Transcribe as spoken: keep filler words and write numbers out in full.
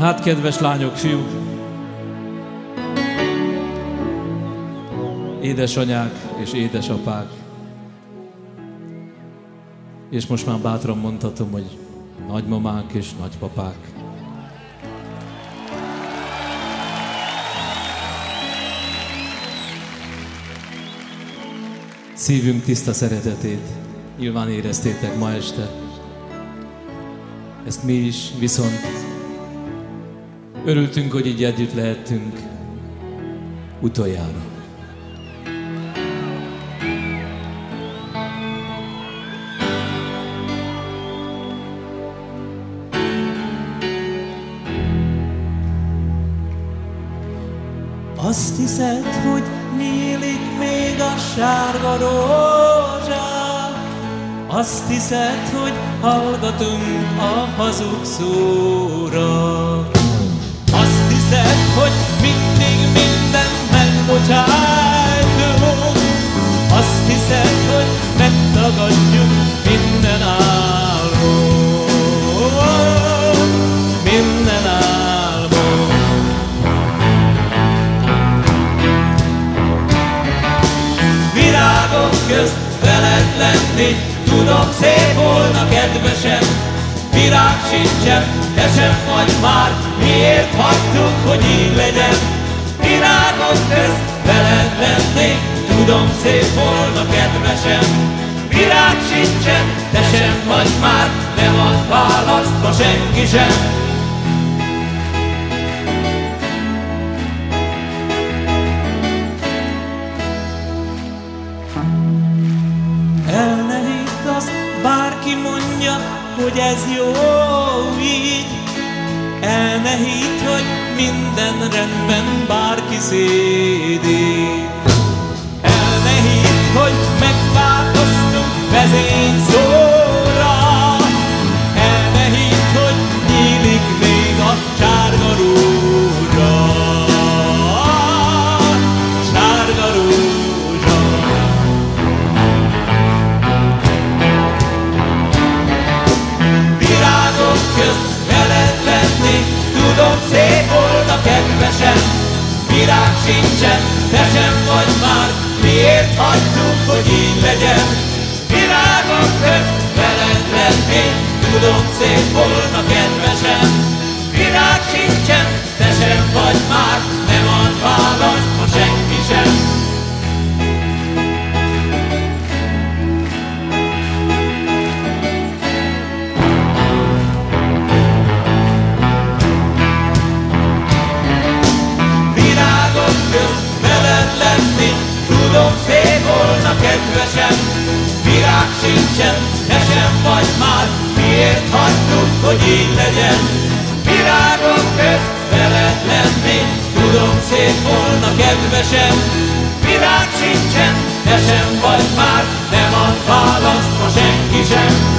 Hát, kedves lányok, fiúk, édesanyák és édesapák, és most már bátran mondhatom, hogy nagymamák és nagypapák. Szívünk tiszta szeretetét nyilván éreztétek ma este. Ezt mi is, viszont örültünk, hogy így együtt lehettünk utoljára. Azt hiszed, hogy nyílik még a sárga rózsa, azt hiszed, hogy hallgatunk a hazug szóra. Azt hiszed, hogy mindig mindent megbocsájtunk, azt hiszed, hogy megtagadjuk minden álmot, minden álmot. Virágok közt veled lenni, tudom, szép volna, kedvesem. Virág sincsen, te sem vagy már, miért hagytuk, hogy így legyen? Virágok közt veled lenni, tudom, szép volna, kedvesem. Virág sincsen, te sem vagy már, nem ad választ ma senki sem. El ne hidd azt, bárki mondja, hogy ez jó így. El ne hidd, hogy minden rendben, bárki szédít. El ne hidd, hogy megváltoztunk vezényszóra. El ne hidd, hogy nyílik még a sárga rózsa. Sárga rózsa. Virágok közt veled lenni, tudom, szép volna, kedvesem. Virág sincsen, te sem vagy már, miért hagytuk, hogy így legyen? Virágok közt veled lenni, tudom, szép volna, kedvesem. Virág sincsen, te sem vagy már, nem ad választ ma senki sem. Virágok közt veled lenni, tudom, szép volna, kedvesem. Virág sincsen, te sem vagy már, miért hagytuk, hogy így legyen? Virágok közt veled lenni, tudom, szép volna, kedvesem. Virág sincsen, te sem vagy már, nem ad választ ma senki sem.